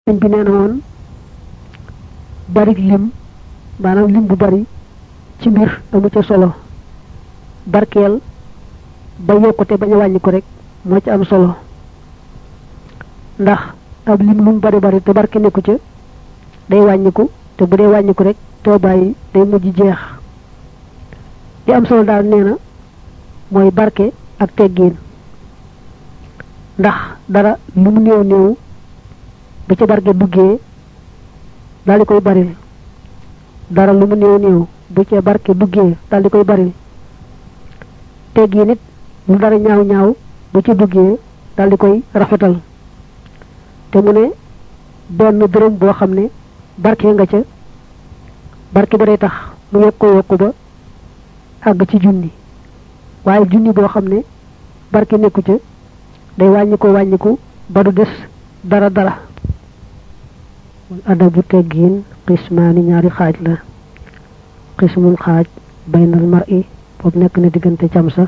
bi neena won bari lim manam lim bu bari ci mbir amu ci solo barkel ba yokkute baña wañi ko rek mo ci am solo ndax ab lim lu bari bari te barke neku ci day wañiku te bu dee wañiku rek to bayyi day mujj jeex di am solo dal neena moy barke ak teggin ndax dara lu mu neew neew ba ci barke duggé dal di koy bari dara lu mu neew neew bu ci barke duggé dal di koy bari teggin nit lu dara ñaaw ñaaw bu ci duggé dal di koy rafetal te mu ne benn dërëm boo xam ne barke nga ca barke ba day tax mu yokku ba àgg ci junni waaye junni boo xam ne barke nekku ca day wàññiku ba du des dara wal adabu teggin qismaani ñaari xaaj la qismul xaaj baynal mar'i boobu nekk na diggante camsa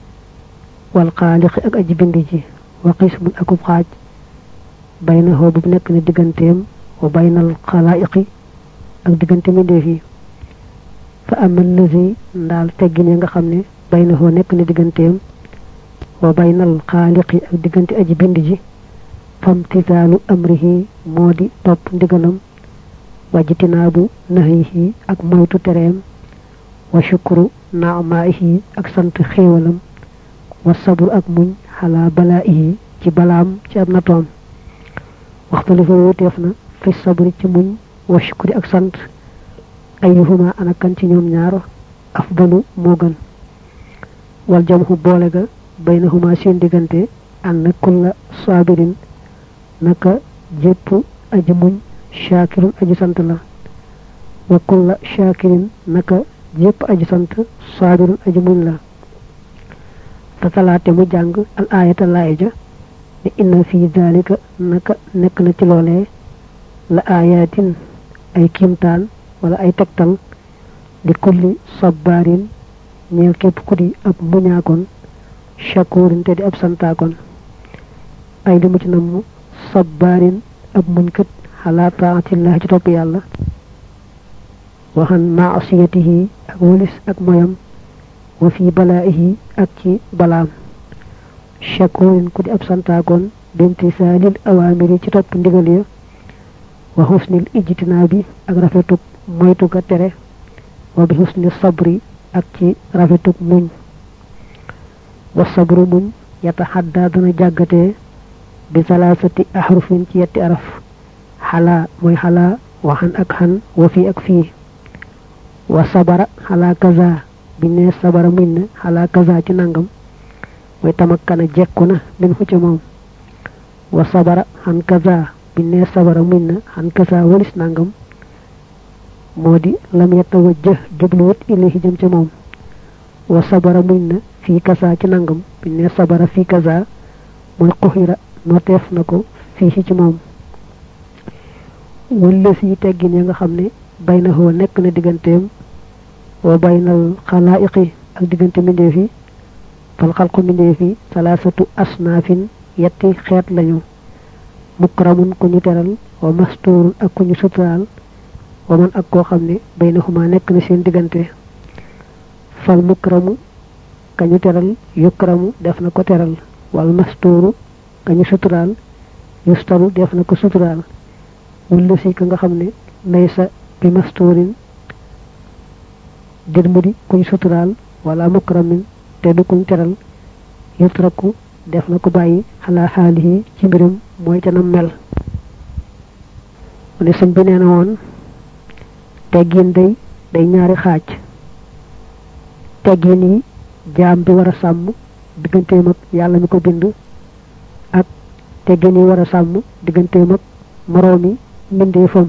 wal xaaliqi ak aji bind ji wa qismun akub xaaj baynahu bu nek ni digantem wa baynal khalaiqi ak digante mi defi fa amal lazi ndal teggine nga xamne baynahu nek ni digantem wa baynal khaliqi ak digante aji bind ji famtizalu amrihi modi top ndigalam wajtinabu nahyihi ak moytu terem wa shukru na'maihi ak sant xewalam wa sabr ak muñ hala balaihi ci balam ci ab natom waxtu li fa woteefna fi sabri ci muñ wa shukri ak sant ayyuhuma ana kan ci ñoom ñaar afdalu mo gën wal jamhu boole ga baynahuma seen digante an kulla sabirin naka jepp aji muñ shakirun aji sant la wa kulla shakirin naka jepp aji sant sabirun aji muñ la tasalate mu jang al ayata laija inna fi dhalika naka nek na ci lolé la ayatin ay kimtan wala ay tektal di kulli sabarin ñeel kep kudi ab muñakon shakurin te di ab santakon ay limu ci namu sabarin ab muñkat ala ta'atillah ci top yalla wa han ma'siyatihi ak walis ak moyam wa fi bala'ihi ak ci balam shakurin kudi ab santakon bintisalil awamiri ci top ndigal ya wa husnil ijtinabi ak rafetuk moytu ka tere wa bi husnil sabri ak ci rafetuk muñ wa sabru muñ yatahadda dana jagate bi salasati ahrufin ci yetti araf hala moy hala wa han ak han wa fi ak fi wa sabara hala kaza bi ne sabara min hala kaza ci nangam way tamakkana jekkuna min fu ci mom wa sabara han kaza bi ne sabara min han kaza walis nangam modi lam yatawajjah jubluwut ilayhi jëm ci mom wa sabara min fi kaza ci nangam bi ne sabara fi kaza moy qahira notef nako fi ci mom wala fi teggine nga xamne baynahu nek na digantem wa baynal khalaiqi ak digante minde fi fal khalqu minde fi salasatu asnafin yetti xet lañu mukramun ku ñu teral wa mastur ak ku ñu sutural wa man ak ko xamne baynahuma nek na seen digante fal mukramu kañu teral yukramu def na ko teral wal masturu kañu sutural yustaru def na ko sutural wala ci ka nga xamne laysa bi masturin dirmudi kuñ sutural wala mukramin te du kuñ teral yutraku def na ko bayyi ala halihi ci mbirum moy ca nam mel wala señ bi neena won teggin day ñaari xaaj teggin yi jaam bi wara sam digganteem ak yalla mi ko bind ak teggin yi wara sam digganteem ak moromi mbindeefam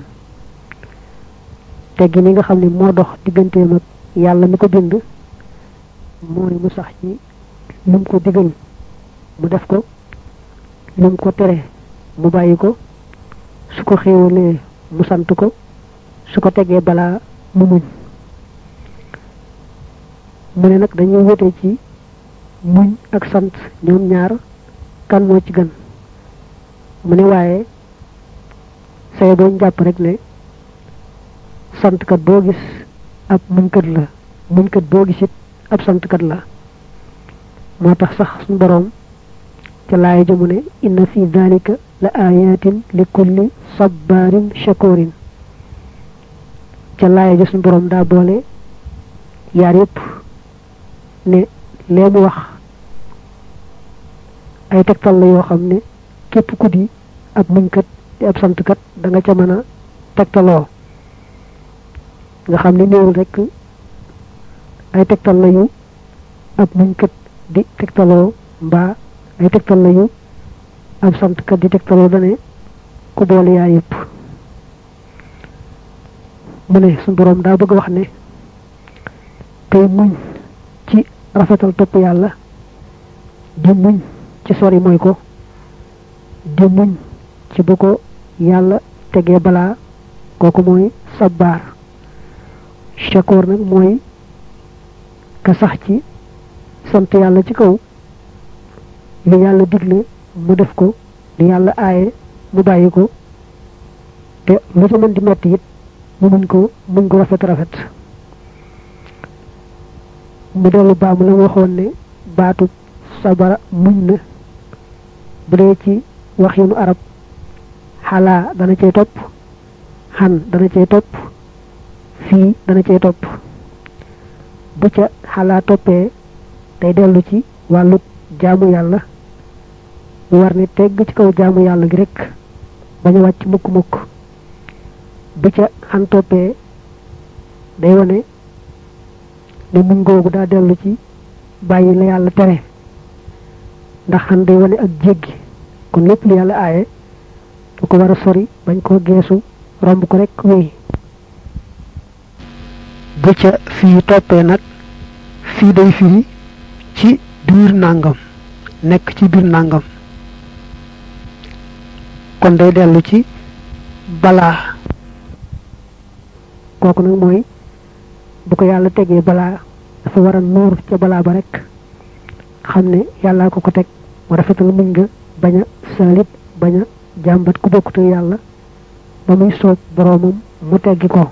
teggin yi nga xamni mo dox digganteem ak yalla mi ko bind moy mu sax ci num ko digal mu def ko num ko tere mu bayiko su ko xewale mu sant ko su ko tege bala mu muñ mu ne nak dañuy wété ci muñ ak sant ñoom ñaar kan mo ci gën mu ne waye say boñ japp rek ne sant kat bo gis ab muñkat la muñkat bo gisit ab sant kat la motax sax sun borom ci laay jëmu ne inna fi dhalika la ayatin li kulli sabbarin shakurin ci laay ju sun borom da boole yaar yépp ne leemu wax ay tektal la yoo xam ne képp ku di ab muñkat di ab sant kat da nga ca mën a tegtaloo nga xam ne néewul rek ay tektal la yu ab muñkat di tegtaloo mbaa ay tektal la yu ab sant kat di tegtaloo dane ku boole yaa yépp mu ne sun borom daa bëgg wax ne kay muñ ci rafetal topp yàlla di muñ ci sori mooy ko di muñ ci bu ko yàlla tegee balaa kooku mooy sabbaar shakoor nag mooy ka sax ci sant yàlla ci kaw li yàlla digle mu def ko li yàlla aaye mu bàyyi ko te lu ci mën di metti it mu muñ ko rafet rafet mu dellu baamu la waxoon ne baatu sabara muñ na bu dee ci waxinu arab xalaa dana cay topp xan dana cay topp fii dana cay topp bu ca xalaa toppee day dellu ci wàllu jaamu yàlla war ni tegg ci kaw jaamu yàlla gi rek baña wàcc mukk mukk bu ca xan toppee day wane ne muñ googu daa dellu ci bàyyi la yàlla tere ndax xan day wane ak jéggi kon lépp lu yàlla aaye du ko war a sori bañ koo geesu romb ko rek wéy bu ca fii toppee nag fii day firi ci biir nàngam nekk ci biir nàngam kon day dellu ci balaa kooku nag mooy bu ko yàlla tegee balaa dafa war a nuur ca balaa ba rek xam ne yàllaa ko teg mu rafetal muñ nga bañ a saalit bañ a jàmbat ku bokkute yàlla ba muy soob boroomam mu teggi ko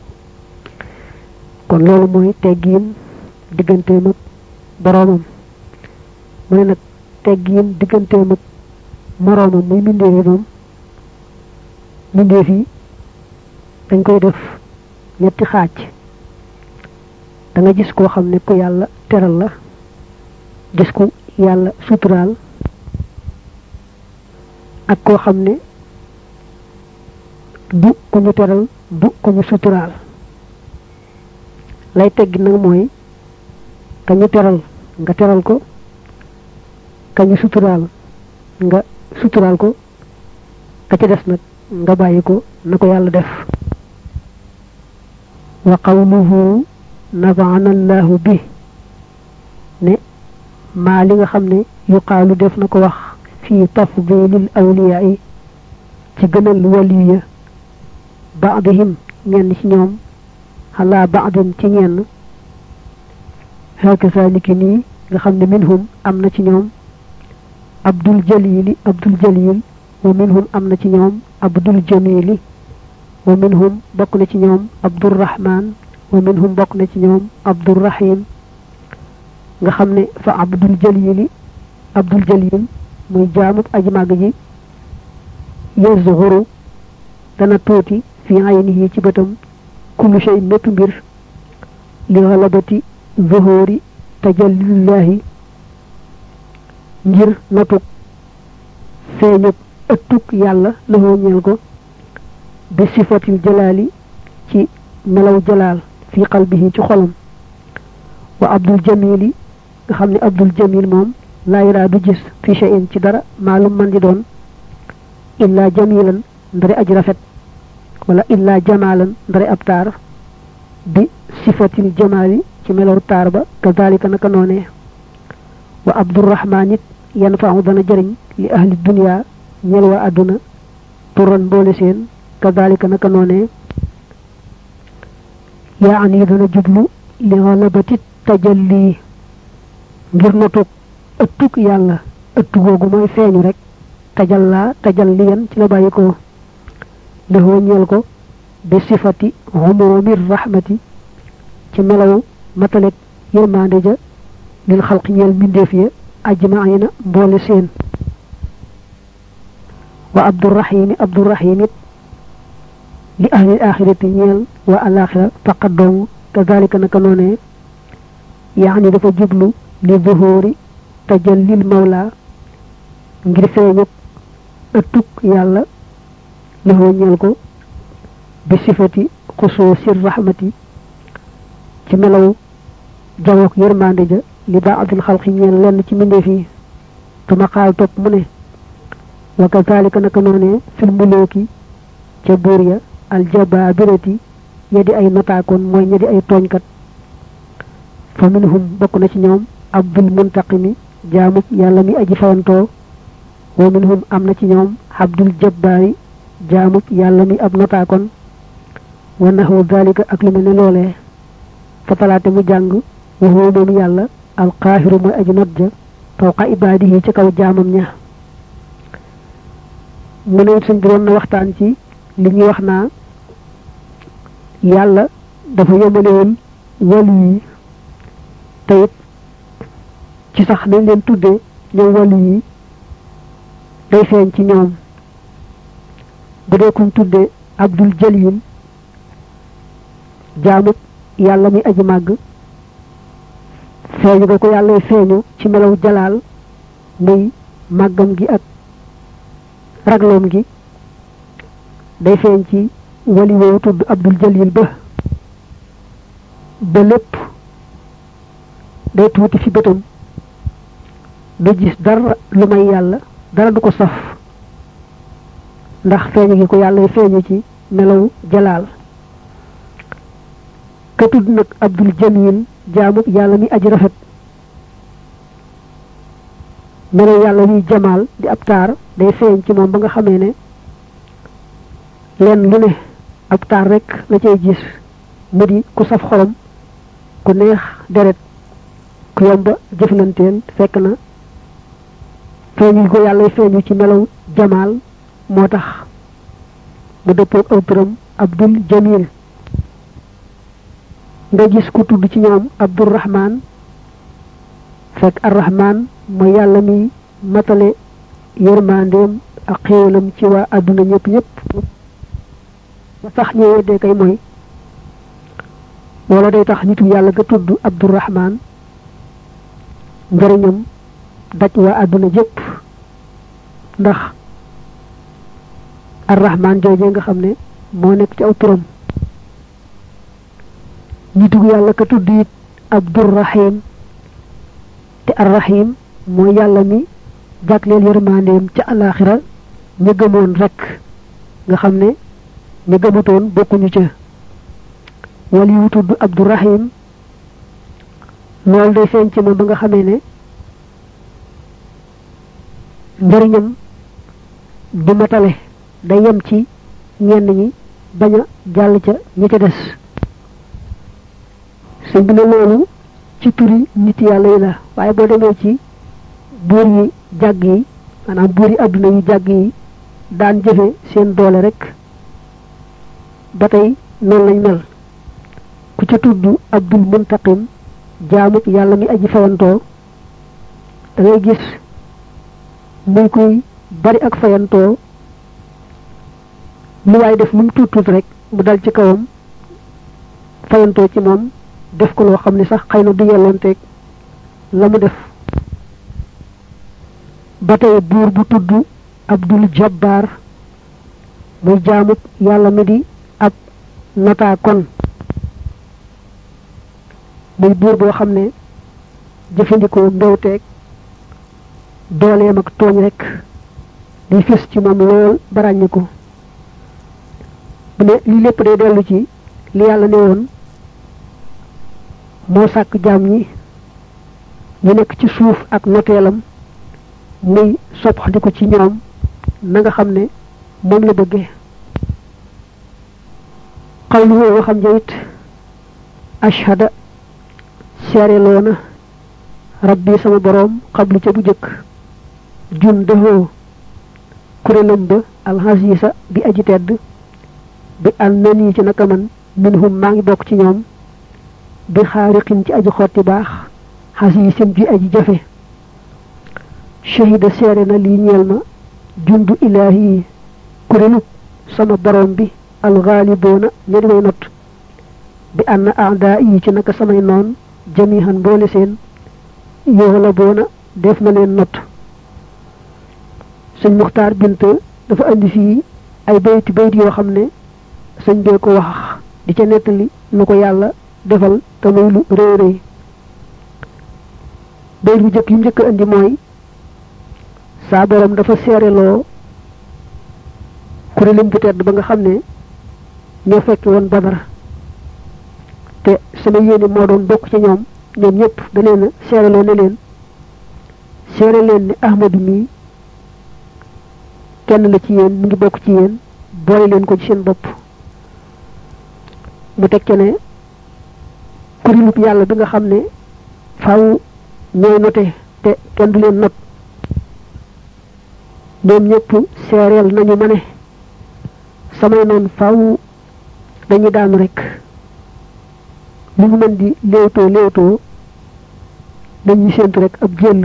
kon loolu mooy teggiin digganteem ak boroomam mu ne nag teggiin digganteem ak moroomam muy mbindeef yi moom mbindeef yi dañ koy def ñetti xaaj da nga gis koo xam ne ku yàlla teral la gis ku yàlla suturaal ak koo xam ne du ko ñu teral du ko ñu suturaal lay teggi nag mooy ka ñu teral nga teral ko ka ñu suturaal nga suturaal ko ka ca des nag nga bàyyi ko na ko yàlla def wa qawluhu nafa'ana allahu bi ne maa li nga xam ne yuqaalu def na ko wax fii tafdilil awliyaa ci gënal waliya ba'dihim ñenn ci ñoom xalaa ba'din ci ñenn hakaza niki nii nga xam ne minhum am na ci ñoom abdul jalil wa minhum am na ci ñoom abdul jamili wa minhum bokk na ci ñoom abdur rahman wa minhum bokk na ci ñoom abdur rahim nga xam ne fa abdul jalil muy jaamub aji màgg ji yazghuru dana tuuti fi aynihi ci bëtam kullu shay mépp mbir li ghalabati zuhuri tajallillahi ngir notuk feeñub ëttuk yàlla lahoo ñeel ko bi sifatil jalaali ci melaw jalaal fi qalbihi ci xolam wa abdul jamili nga xam ne abdul jamil moom laa yaraa du gis fi shay'in ci dara maalum man di doon illa jamilan ndari aj rafet wala illa jamalan ndari ab taar bi sifatil jamaali ci melaw taar ba kazalika naka noonee wa abdurrahman it yanfa'u dana jëriñ li ahli dunya ñel wa aduna turan boole seen kazalika naka noonee yaani dana jublu li ghalabati tajalli ngir notuk ëttuk yàlla ëttu googu mooy feeñu rek tajalliyan ci la bàyyi ko lahu ñeel ko bi sifati umumir rahmati ci melaw matalek yërmande ja lil xalq ñeel mbindeef ya ajmaina mboole seen wa abdurrahim it li ahli akhirati ñeel wa alakhirah faqadum kadhalika naka noné yaani dafa jublu li zuhuri tajallil mawla ngir feeñu ëttuk yàlla lahu ñeel ko bi sifati xusuusir rahmati ci melaw jawook yërmande ja li ba'dil xalqi ñeel lenn ci mbindeef yi tuma xaal topp mu ne wa kazalika naka noone fil muluki ca buur ya aljababirati yadi ay notaakoon mooy ñadi ay tooñkat fa minhum bokk na ci ñoom abdul muntaqimi jaamuk yàlla mi aji fayantoo wa minhum am na ci ñoom abdul jabbaari jaamuk yàlla mi ab notaakoon wa nahu dalika ak lu mel ne loolee fa talaate mu jàng wa huwa moom yàlla alqaahiru mooy aji not ja fawqa ibaadihi ci kaw jaamam ña mu ne suñ doon na waxtaan ci li ñuy wax naa yàlla dafa yemalewoon wali yi te it ci sax nañ leen tuddee ñoom wali yi day feeñ ci ñoom bu dee kuñ tuddee abdul jalil jaamut yàlla mi aji màgg feeñu ko yàlla feeñu ci melaw jalaal muy màggam gi ak ragloom gi day feeñ ci wali woowu tudd abdul jalil ba lépp day tuuti fi bëtam du gis dara lu may yàlla dara du ko saf ndax feeñu gi ko yàlla feeñu ci melaw jalaal ka tudd nag abdul jamil jaamu yàlla mi aji rafet melaw yàlla mi jamaal di ab taar day feeñ ci moom ba nga xamee ne leen lu ne ab taar rek la cay gis mu di ku saf xolam ku neex deret ku yomba jëflanteel fekk na feeñu ko yàlla feeñu ci melaw jamaal moo tax mu dëppoog aw turam abdul jamil nga gis ku tudd ci ñoom abdurrahman fekk arrahman mooy yàlla mi matale yërmandeem ak xéewalam ci waa àdduna ñëpp ba sax ñu weddee kay mooy wala day tax nitu yàlla ga tudd abdurrahman njariñam daj waa àdduna jëpp ndax arrahman joojee nga xam ne moo nekk ci aw turam nitu yàlla ka tudd it abdurrahim te arrahim mooy yàlla mi jagleel yërmandeem ca alaxira ña gëmoon rek nga xam ne ña gëmatoon bokkuñu ca wali yu tudd abdurrahim loolu day feeñ ci moom ba nga xamee ne njariñam du matale day yem ci ñenn ñi bañ a jàll ca ñi ca des sëñ bi ne loolu ci turi nit yàlla yi la waaye boo demee ci buur yi jàgg yi maanaam buur yi àdduna yu jàgg yi daan jëfe seen doole rek ba tey noonu lañ mel ku ca tudd abdul muntaqim jaamut yàlla mi aji fayantoo da ngay gis muy kuy bari ak fayantoo lu waay def lu mu tuut rek mu dal ci kawam fayantoo ci moom def ko loo xam ne sax xëy na du yelloonteeg la mu def ba tey buur bu tudd abdul jabbar muy jaamut yàlla mi di ab nota kon muy buur boo xam ne jëfandikoo mbewteeg dooleem ak tooñ rek di fis ci moom lool baraññi ko bu ne lii lépp day dellu ci li yàlla ne woon moo sàkk jaam ñi ñu nekk ci suuf ak noteelam muy soppandiku ci ñoom na nga xam ne moom la bëggee xawlu woo waxam jawit ashhada seereloona rabbi sama boroom xablu ca bu jëkk jun dëhoo kurélam ba alxasiisa bi aji tedd bi annani ci naka man minhum maa ngi bokk ci ñoom bi xaariqin ci aji xotti baax xasiisin ji aji jafe shahida seere na lii ñeel ma jundu ilaahi kuréelu sama borom bi alxaaliboona ña di way not bi ann aada yi ci naka samay noon jamihan mboole seen yoxlaboona def na leen not sëñ Muxtaar Bint dafa andi fii ay bayti yoo xam ne sëñ bee ko wax di ca nettali lu ko yàlla defal te muy lu rëy rëy bayt bu jëkk yu njëkk a andi mooy saa borom dafa seereloo kuréelam bu tedd ba nga xam ne ñoo fekk woon Badar te sama yéene moo doon bokk ci ñoom ñëpp da leen a seereloo ne leen seere leen ni Ahmadu mii kenn la ci yéen mu ngi bokk ci yéen boole leen ko ci seen bopp mu teg ca ne kuréelub yàlla bi nga xam ne faaw ñooy note te kenn du leen not ñoom ñëpp seereel nañu ma ne samay noon faaw dañuy daanu rek lu mu mën di léewtoo dañuy séentu rek ab jël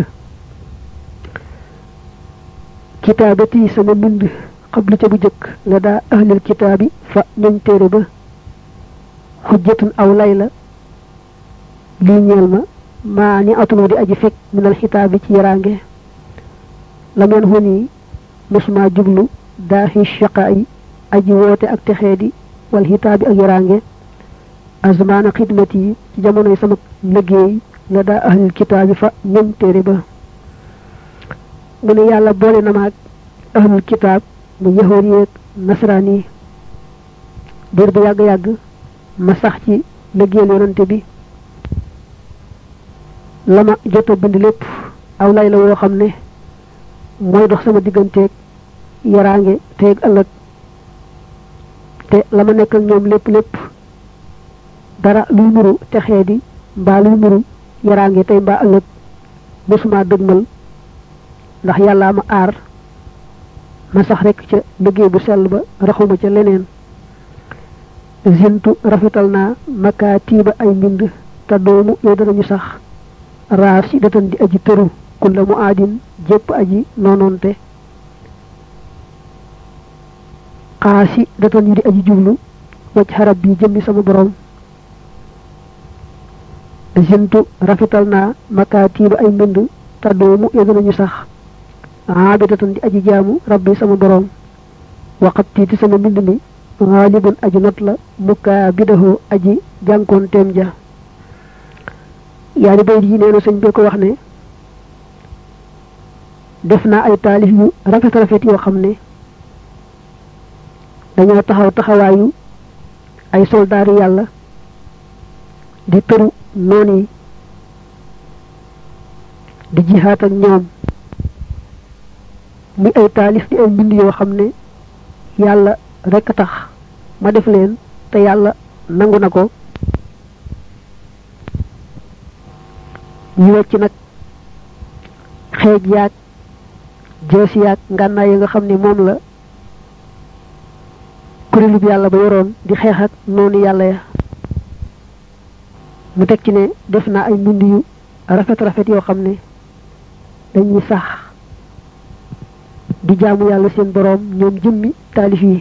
kitaabati sama mbind xablu ca bu jëkk la daa ahlil kitaabi fa ñoñ téere ba xujjatun aw lay la lii ñeel ma maa ni atunoo di aji fekk minal xitaabi ci yaraange la ngeen xuni musuma jublu daaxi shaqa yi aji woote ak texeedi wal xitaabi ak yaraange azmaana xidmati yi ci jamonoy sama liggéey la daa ahlil kitaabi fa ñoñ téere ba mu ne yàlla boole na maag ahlul kitaab mu yahood yeeg nasaraan yi biir bu yàgg-yàgg ma sax ci liggéeyal yonante bi la ma jot a bind lépp aw lay la woo xam ne mooy dox sama digganteeg yaraange teeg ëllëg te la ma nekk ak ñoom lépp dara luy nuru texee di mbaa luy nuru yaraange tey mbaa ëllëg mosuma dëgmal ndax yàllaa ma aar ma sax rek ca liggéey bu sell ba raxuma ca leneen zintu rafetal naa makaatiiba ay mbind te doomu yow danañu sax raar si datan di aji tëru kulla mu aadin jépp aji noonoonte xaasi datan yu di aji jublu wacc xarab bi jëmmi sama borom zintu rafetal naa makaatiiba ay mbind te doomu yow danañu sax aabidatan di aji jaamu rabbi sama borom waqat tiiti sama mbind mi xaalibun aji not la mukkaa bidahoo aji jànkoon teem ja yaani bayit yi neenu sëñ bi ko wax ne def naa ay taalif yu rafet yoo xam ne dañoo taxawaayu ay soldaari yàlla di tëru noon yi di jihaat ak ñoom muy ay taalif di ay mbind yoo xam ne yàlla rekk tax ma def leen te yàlla nangu na ko ñu wecc nag xeej yaag jeesi yaag ngànnaay yi nga xam ne moom la kuréelub yàlla ba yoroon di xeex ak noonu yàlla ya mu teg ci ne def naa ay mbind yu rafet yoo xam ne dañuy sax di jaamu yàlla seen boroom ñoom jëmmi taalif yi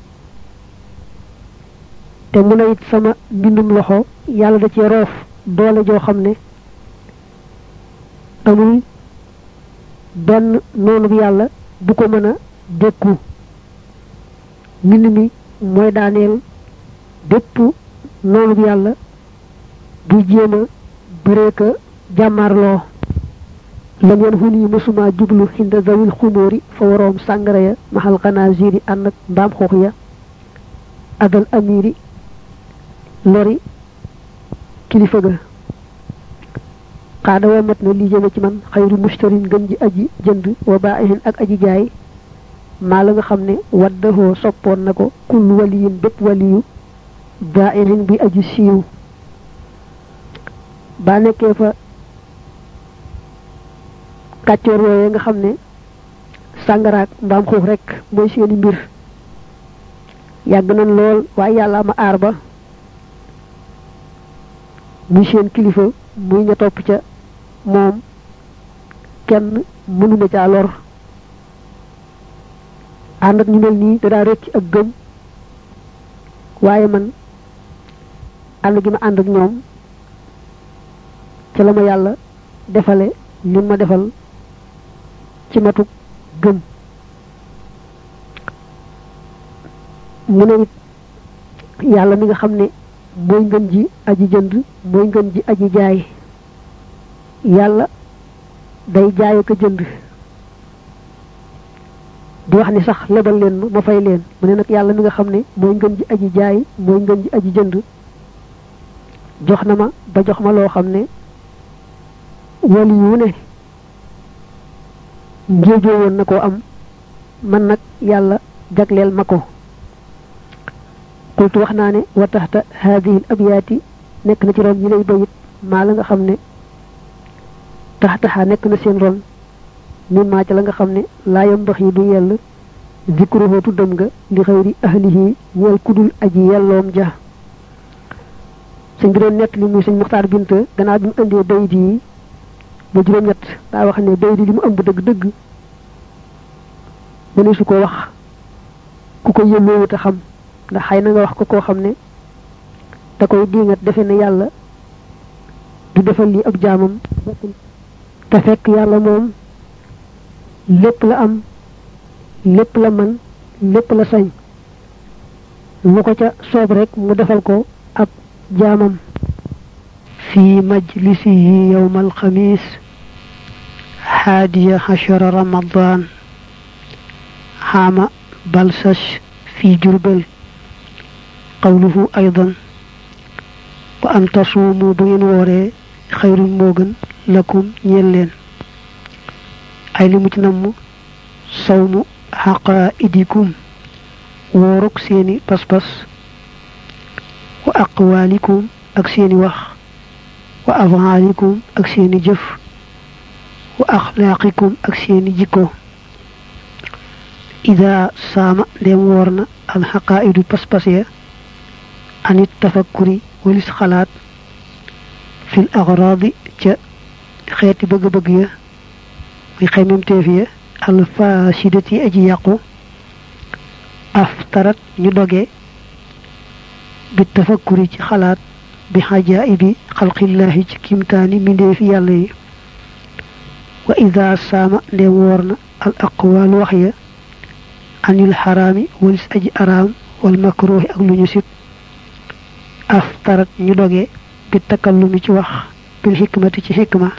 te mu ne it sama mbindum loxo yàlla da ci roof doole joo xam ne amul benn noonu bi yàlla bu ko mën a dékku mbind mi mooy daaneel bépp noonu bi yàlla buy jéem a bëreeka jàmmaarloo lam yan xun yi mësuma jublu xinda zawil xumóori fa waroom sàngara ya maxal xanaa ziri ànd ak mbaam xoox ya adal amiri lori kilifa ga xaada wa mat na lii jëme ci man xayru mustarin gën ji aji jënd wa baa'ihin ak aji jaay maa la nga xam ne waddahoo soppoon na ko kullu waliyin bépp waliyu baa'ihin bi aji siiw baa nekkee fa kàccoor yooye nga xam ne sàngaraak mbaam xuux rek mooy seeni mbir yàgg nañ lool waaye yàlla ma aar ba muy seen kilifa muy ña topp ca moom kenn mënuma caa lor ànd ak ñu mel nii da daa rëcc ak gëm waaye man ànd gi ma ànd ak ñoom ca la ma yàlla defale li ma defal ci matuk gëm mu ne it yàlla mi nga xam ne mooy ngën ji aji jënd mooy ngën ji aji jaay yàlla day jaay ko jënd di wax ni sax lebal leen ma fay leen mu ne nag yàlla mi nga xam ne mooy ngën ji aji jaay mooy ngën ji aji jënd jox na ma ba jox ma loo xam ne wali yu ne ngéejoo woon na koo am man nag yàlla jagleel ma ko qultu wax naa ne wa taxta haadihi l abyaati nekk na ci ron yi lay bayit maa la nga xam ne taxtaxaa nekk na seen ron min maa ca la nga xam ne laa yambax yi du yell zikruhu tuddam nga li xëyri ahlihi ñeel kudul aji yelloom ja sëñ bi doon nett li muy sëñ Muxtaar Binta gannaaw bi mu indee bayit yi ba juróom-ñett daa wax ne bayit yi li mu ëmb dëgg-dëgg mëne su ko wax ku ko yëlloowu te xam ndax xëy na nga wax ko koo xam ne da koy diingat defe ne yàlla du defal lii ab jaamam te fekk yàlla moom lépp la am lépp la man lépp la sañ lu ko ca soob rek mu defal ko ab jaamam fi majlisihi yawma alxamis haadiya hashara ramadan xaama balsash fi jurbel qawluhu aydan wa an tasuumu bu ngeen wooree xayrun moo gën lakum ñeel leen ay li mu ci namm sawmu xaqaidikum wooruk seeni pas-pas wa aqwaalikum ak seeni wax wa afaalikum ak seeni jëf wa axlaaqikum ak seeni jikko ida saama ndem woor na alxaqaidu pas-pas ya anit tafakkuri walis xalaat fil agradi ca xeeti bëgg-bëgg ya muy xaymamteef ya alfasidati aji yàqu aftarat ñu doge bi tafakkuri ci xalaat bi xajaibi xalqillahi ci kimtaani mindeefi yàlla yi wa ida saama ndem woor na al aqwaal wax ya anil xaraami walis aji araam wal makruhi ak lu ñu sib aftarat ñu doge bi takallumi ci wax bil xikmati ci xikma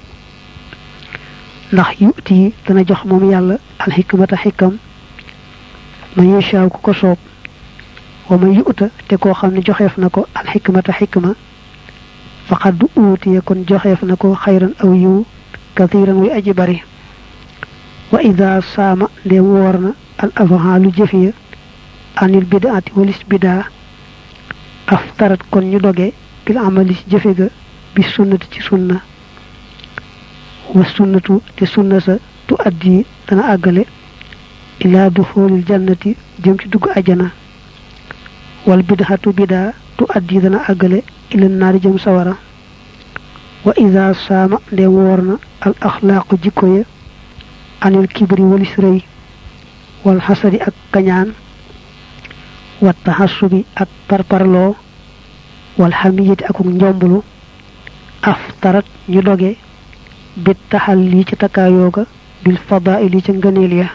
ndax yuti dana jox moom yàlla al xikmata xikam man yashaaw ku ko soob wa man yuta te koo xam ne joxeef na ko al xikmata xikma faqad uutiya kon joxeef na ko xayran aw yiw kathiran way aji bari wa ida saama ndem woor na al afhaalu jëfiya anil bidaati walis bidaa aftarat kon ñu doge bil amali ci jëfe ga bi sunnati ci sunna wa sunnatu te sunna sa tu addi dana àggale ila duxulil jannati jëm ci dugg ajana wal bid'atu bida tu addi dana àggale ila naari jëm sawara wa ida saama ndem woor na al axlaaqu jikko ya anil kibri walis rëy wal xasadi ak kañaan wa taxassubi ak parparloo wal xamiyati akuk njombulu aftarat ñu doge bi taxal lii ci takkaayooga bil fadaili ca ngëneel ya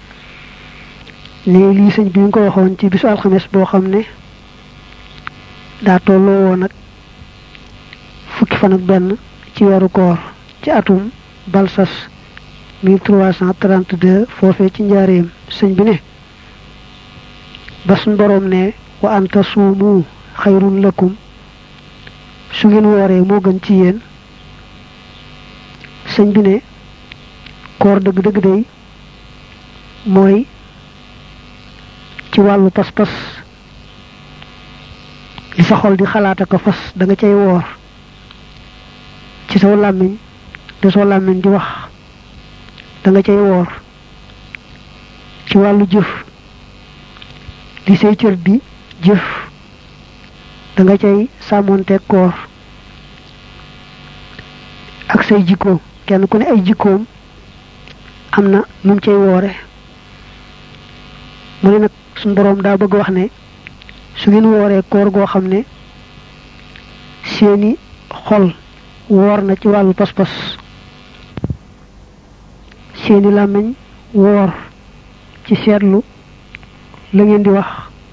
ne lii sëñ bi nga ko waxoon ci bisu alxames boo xam ne daa tolloo woon ak fukki fan ak benn ci weeru koor ci atum balsas 1332 foofee ci njaareem sëñ bi ne ba suñ boroom ne wa an tasuumu xayrun lakum su ngeen wooree moo gën ci yéen sëñ bi ne koor dëgg-dëgg day mooy ci wàllu pas-pas li sa xol di xalaata ko fas da nga cay woor ci saw làmmiñ de soo làmmiñ di wax da nga cay woor ci wàllu jëf li say cër di jëf da nga cay sàmmonte koor ak say jikko kenn ku ne ay jikkoom am na num cay woore mu ne nag suñ boroom daa bëgg wax ne su ngeen wooree koor goo xam ne seeni xol woor na ci wàllu pas-pas seeni làmmiñ woor ci seetlu la ngeen di wax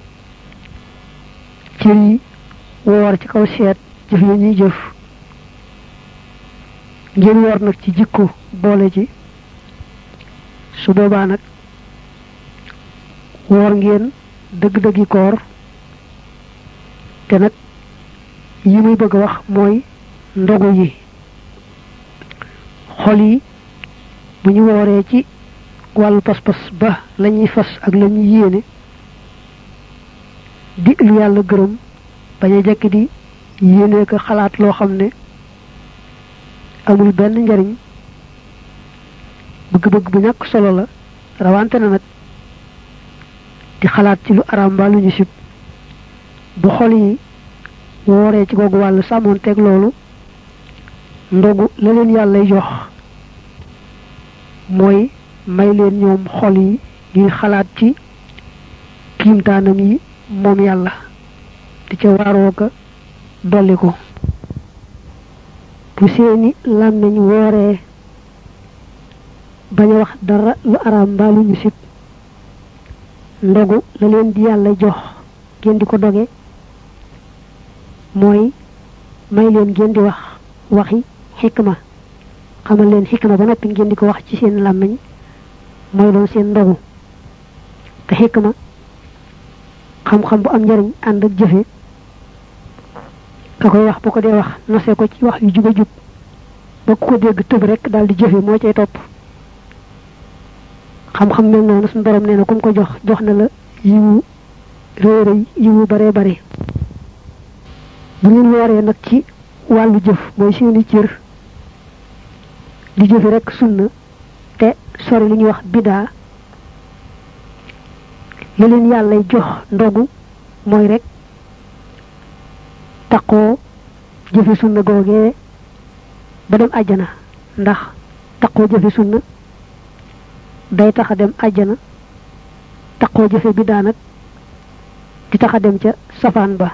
cër yi woor ci kaw seet jëf yi ñuy jëf ngeen woor nag ci jikko boole ci su boobaa nag woor ngeen dëgg-dëggi koor te nag yi muy bëgg a wax mooy ndogu yi xol yi bu ñu wooree ci wàllu pas-pas ba lañuy fas ak lañuy yéene di lu yàlla gërëm bañ a jekk di yéene ko xalaat loo xam ne amul benn njariñ bëgg-bëgg bu ñàkk solo la rawante na nag di xalaat ci lu araam mbaa lu ñu sib bu xol yi wooree ci googu wàllu sàmmoonteeg loolu ndogu la leen yàllay jox mooy may leen ñoom xol yi ñuy xalaat ci kiimtaanam yi moom yàlla di ca waaroo ka dolli ko bu seeni làmmiñ wooree bañ a wax dara lu araam mbaa lu ñu sib ndogu la leen di yàlla jox ngeen di ko doge mooy may leen ngeen di wax waxi xikma xamal leen xikma ba noppi ngeen di ko wax ci seen làmmiñ mooy doon seen ndogu te xikma xam-xam bu am njariñ ànd ak jëfe ka koy wax bu ko dee wax nose ko ci wax yu juba jub ba ku ko dégg tëb rek daal di jëfe moo cay topp xam-xam mel noonu suñu borom nee na ku mu ko jox na la yiwu réeréy yiwu bare bare bu ngeen wooree nag ci wàllu jëf mooy seeni cër di jëfe rek sunna te sori li ñuy wax bidaa la leen yàllay jox ndogu mooy rek taqoo jëfe sunna googee ba dem àjjana ndax taqoo jëfe sunna day tax a dem àjjana taqoo jëfe bidaa nag di tax a dem ca safaan ba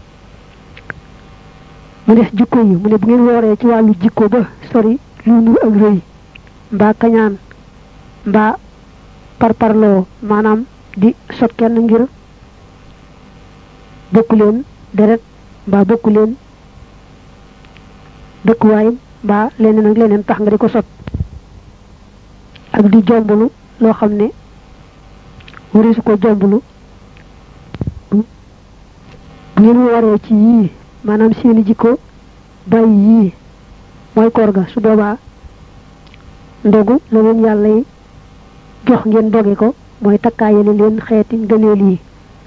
mu des jikko yi mu ne bu ngeen wooree ci wàllu jikko ba sori lu nur ak rëy mbaa kañaan mbaa parparloo maanaam di sot kenn ngir bokku leen deret mbaa bokku leen dëkkuwaay mbaa leneen ak leneen tax nga di ko sot ak di jombulu loo xam ne wari su ko jombulu bu ngeen wooree ci yii maanaam seeni jikko bàyyi yii mooy koor ga su boobaa ndogu la leen yàlla yi jox ngeen doge ko mooy takkaayale leen xeeti ngëneel yi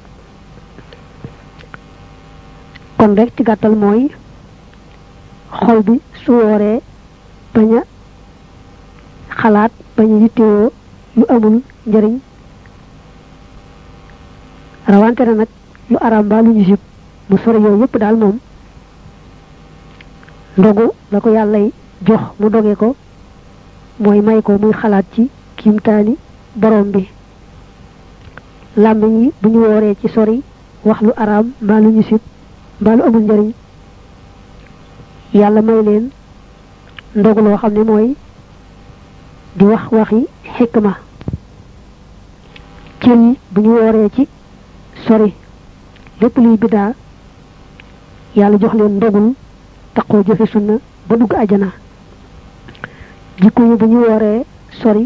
kon rek ci gàttal mooy xol bi su wooree bañ a xalaat bañ a yittewoo lu amul njariñ rawante na nag lu araam mbaa lu ñu sib mu sori yooyu yépp daal moom ndogu la ko yàllay jox mu doge ko mooy may ko muy xalaat ci kiimtaani borom bi làmmiñ yi bu ñu wooree ci sori wax lu araam mbaa lu ñu sib mbaa lu amul njariñ yàlla may leen ndogu loo xam ne mooy di wax waxi xikma cër yi bu ñu wooree ci sori lépp luy bidaa yàlla jox leen ndogul taqoo jëfe sunna ba dugg àjjana jikko yi bu ñu wooree sori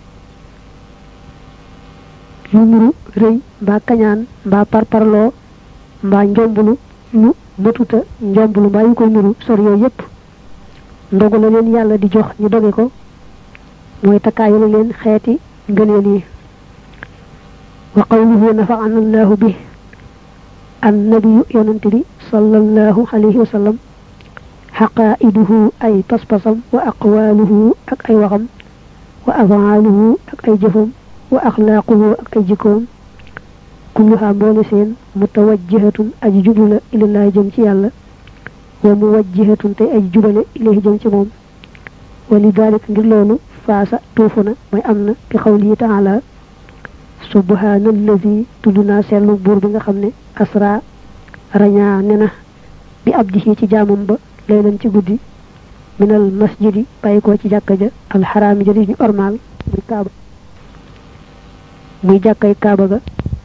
lu nuru rëy mbaa kañaan mbaa parparloo mbaa njombulu lu matuta njombulu mbaa yu koy nuru sori yooyu yépp ndogu la leen yàlla di jox ñu doge ko mooy takkaayale leen xeeti ngëneel yi wa qawluhu nafa'ana allahu bi annabiyu yonante bi sallallahu alayhi wa sallam xaqaiduhu ay paspasam wa aqwaluhu ak ay waxam wa afaaluhu ak ay jëfam wa axlaaquhu ak ay jikkoom kulluha mboole seen mutawajjihatun aji jublu la ilallahi jëm ci yàlla wa muwajjihatun tey aji jubale ilayhi jëm ci moom wa li dalik ngir loolu faasa tuufu na mooy am na bi xawlihi taala subhanallazi tudd naa seetlu buur bi nga xam ne asra rañaa ne na bi abdihi ci jaamam ba laylan ci guddi minal masjidi bàyyi ko ci jàkka ja alxaraami ja di ñu ormaal muy kaaba muy jàkkay kaaba ga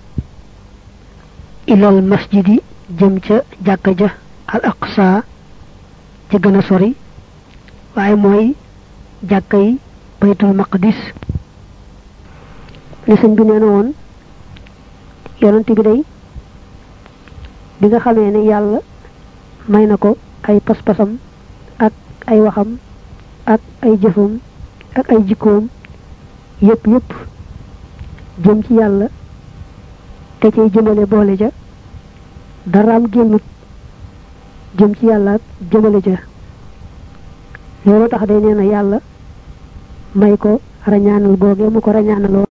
ilal masjidi jëm ca jàkka ja al aqsa ci gën a sori waaye mooy jàkkay baytul maqdis li sëñ bi nee na woon yonent bi day bi nga xamee ne yàlla may na ko ay pas-pasam ak ay waxam ak ay jëfam ak ay jikkoom yépp jëm ci yàlla te cay jëmale boole ja daraam génnut jëm ci yàlla ak jëmale ja loolu tax day nee na yàlla may ko rañaanal googe mu ko rañaanaloo